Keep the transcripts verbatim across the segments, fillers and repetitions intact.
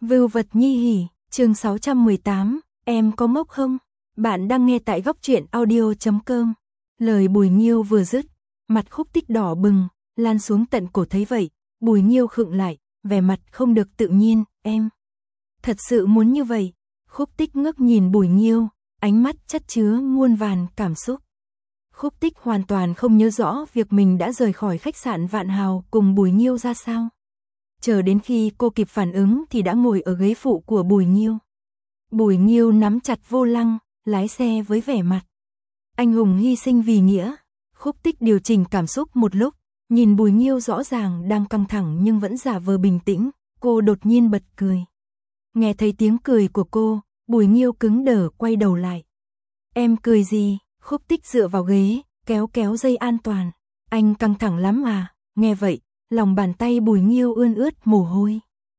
Vưu vật nhi hỉ, chương sáu trăm mười tám, em có ngốc không? Bạn đang nghe tại góc truyện audio chấm com. Lời Bùi Nghiêu vừa dứt, mặt Khúc Tích đỏ bừng, lan xuống tận cổ thấy vậy, Bùi Nghiêu khựng lại, vẻ mặt không được tự nhiên, em. Thật sự muốn như vậy. Khúc Tích ngước nhìn Bùi Nghiêu, ánh mắt chất chứa muôn vàn cảm xúc. Khúc Tích hoàn toàn không nhớ rõ việc mình đã rời khỏi khách sạn Vạn Hào cùng Bùi Nghiêu ra sao. Chờ đến khi cô kịp phản ứng thì đã ngồi ở ghế phụ của Bùi Nghiêu. Bùi Nghiêu nắm chặt vô lăng, lái xe với vẻ mặt anh hùng hy sinh vì nghĩa. Khúc Tích điều chỉnh cảm xúc một lúc, nhìn Bùi Nghiêu rõ ràng đang căng thẳng nhưng vẫn giả vờ bình tĩnh, cô đột nhiên bật cười. Nghe thấy tiếng cười của cô, Bùi Nghiêu cứng đờ quay đầu lại. Em cười gì? Khúc Tích dựa vào ghế, kéo kéo dây an toàn. Anh căng thẳng lắm à? Nghe vậy, lòng bàn tay Bùi Nghiêu ươn ướt mồ hôi.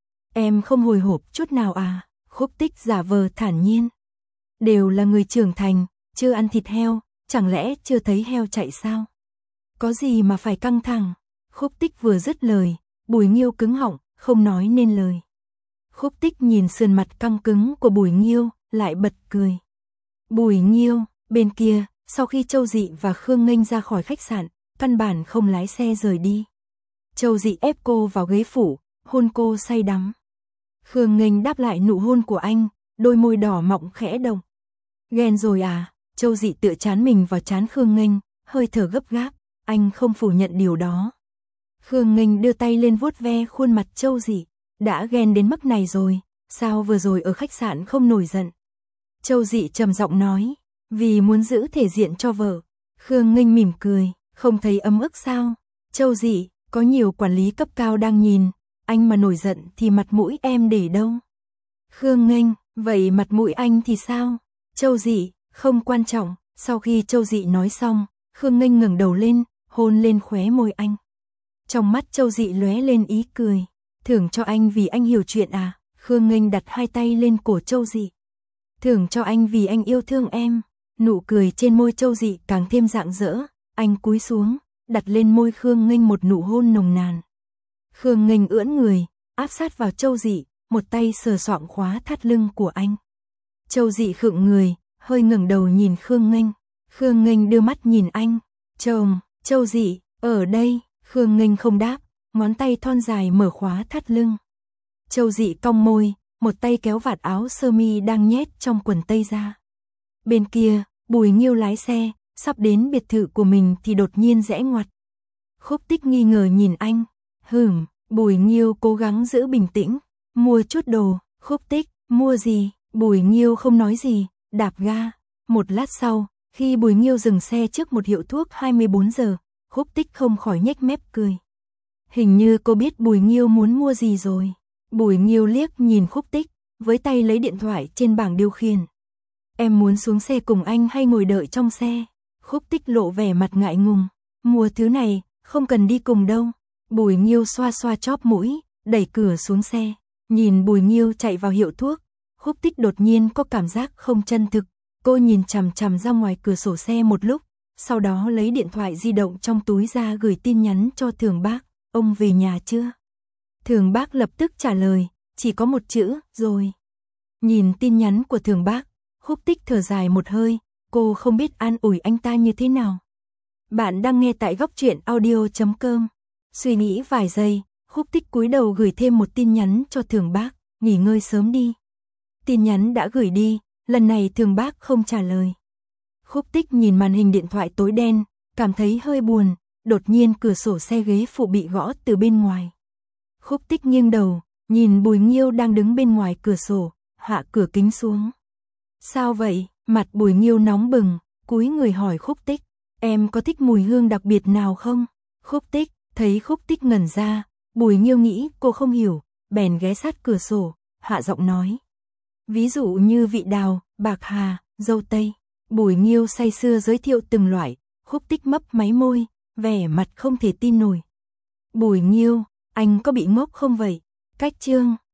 Em không hồi hộp chút nào à? Khúc Tích giả vờ thản nhiên. Đều là người trưởng thành, chưa ăn thịt heo, chẳng lẽ chưa thấy heo chạy sao? Có gì mà phải căng thẳng? Khúc Tích vừa dứt lời, Bùi Nghiêu cứng họng, không nói nên lời. Khúc Tích nhìn sườn mặt căng cứng của Bùi Nghiêu, lại bật cười. Bùi Nghiêu, bên kia, sau khi Châu Dị và Khương Nghênh ra khỏi khách sạn, căn bản không lái xe rời đi. Châu Dị ép cô vào ghế phủ, hôn cô say đắm. Khương Nghênh đáp lại nụ hôn của anh, đôi môi đỏ mọng khẽ động. Ghen rồi à? Châu Dị tựa chán mình vào chán Khương Nghênh, hơi thở gấp gáp, anh không phủ nhận điều đó. Khương Nghênh đưa tay lên vuốt ve khuôn mặt Châu Dị, đã ghen đến mức này rồi, sao vừa rồi ở khách sạn không nổi giận? Châu Dị trầm giọng nói, vì muốn giữ thể diện cho vợ. Khương Nghênh mỉm cười, không thấy ấm ức sao? Châu Dị, có nhiều quản lý cấp cao đang nhìn, anh mà nổi giận thì mặt mũi em để đâu? Khương Nghênh, vậy mặt mũi anh thì sao? Châu Dị, không quan trọng. Sau khi Châu Dị nói xong, Khương Nghênh ngẩng đầu lên, hôn lên khóe môi anh. Trong mắt Châu Dị lóe lên ý cười, thưởng cho anh vì anh hiểu chuyện à? Khương Nghênh đặt hai tay lên cổ Châu Dị. Thưởng cho anh vì anh yêu thương em. Nụ cười trên môi Châu Dị càng thêm rạng rỡ, anh cúi xuống, đặt lên môi Khương Nghênh một nụ hôn nồng nàn. Khương Nghênh ưỡn người, áp sát vào Châu Dị, một tay sờ soạng khóa thắt lưng của anh. Châu Dị khựng người, hơi ngẩng đầu nhìn Khương Nghênh. Khương Nghênh đưa mắt nhìn anh. Chồng, Châu Dị, ở đây. Khương Nghênh không đáp, ngón tay thon dài mở khóa thắt lưng. Châu Dị cong môi, một tay kéo vạt áo sơ mi đang nhét trong quần tây ra. Bên kia, Bùi Nghiêu lái xe, sắp đến biệt thự của mình thì đột nhiên rẽ ngoặt. Khúc Tích nghi ngờ nhìn anh. Hửm, Bùi Nghiêu cố gắng giữ bình tĩnh. Mua chút đồ. Khúc Tích, mua gì? Bùi Nghiêu không nói gì, đạp ga. Một lát sau, khi Bùi Nghiêu dừng xe trước một hiệu thuốc hai mươi bốn giờ, Khúc Tích không khỏi nhếch mép cười. Hình như cô biết Bùi Nghiêu muốn mua gì rồi. Bùi Nghiêu liếc nhìn Khúc Tích, với tay lấy điện thoại trên bảng điều khiển. Em muốn xuống xe cùng anh hay ngồi đợi trong xe? Khúc Tích lộ vẻ mặt ngại ngùng. Mua thứ này, không cần đi cùng đâu. Bùi Nghiêu xoa xoa chóp mũi, đẩy cửa xuống xe. Nhìn Bùi Nghiêu chạy vào hiệu thuốc, Khúc Tích đột nhiên có cảm giác không chân thực. Cô nhìn chằm chằm ra ngoài cửa sổ xe một lúc, sau đó lấy điện thoại di động trong túi ra gửi tin nhắn cho Thường Bác. Ông về nhà chưa? Thường Bác lập tức trả lời, chỉ có một chữ, rồi. Nhìn tin nhắn của Thường Bác, Khúc Tích thở dài một hơi, cô không biết an ủi anh ta như thế nào. Bạn đang nghe tại góc truyện audio chấm com. Suy nghĩ vài giây, Khúc Tích cúi đầu gửi thêm một tin nhắn cho Thường Bác, nghỉ ngơi sớm đi. Tin nhắn đã gửi đi, lần này Thường Bác không trả lời. Khúc Tích nhìn màn hình điện thoại tối đen, cảm thấy hơi buồn, đột nhiên cửa sổ xe ghế phụ bị gõ từ bên ngoài. Khúc Tích nghiêng đầu, nhìn Bùi Nghiêu đang đứng bên ngoài cửa sổ, hạ cửa kính xuống. Sao vậy? Mặt Bùi Nghiêu nóng bừng, cúi người hỏi Khúc Tích, em có thích mùi hương đặc biệt nào không? Khúc Tích, thấy Khúc Tích ngẩn ra, Bùi Nghiêu nghĩ cô không hiểu, bèn ghé sát cửa sổ, hạ giọng nói. Ví dụ như vị đào, bạc hà, dâu tây. Bùi Nghiêu say sưa giới thiệu từng loại, Khúc Tích mấp máy môi, vẻ mặt không thể tin nổi. Bùi Nghiêu, anh có bị ngốc không vậy? Cách chương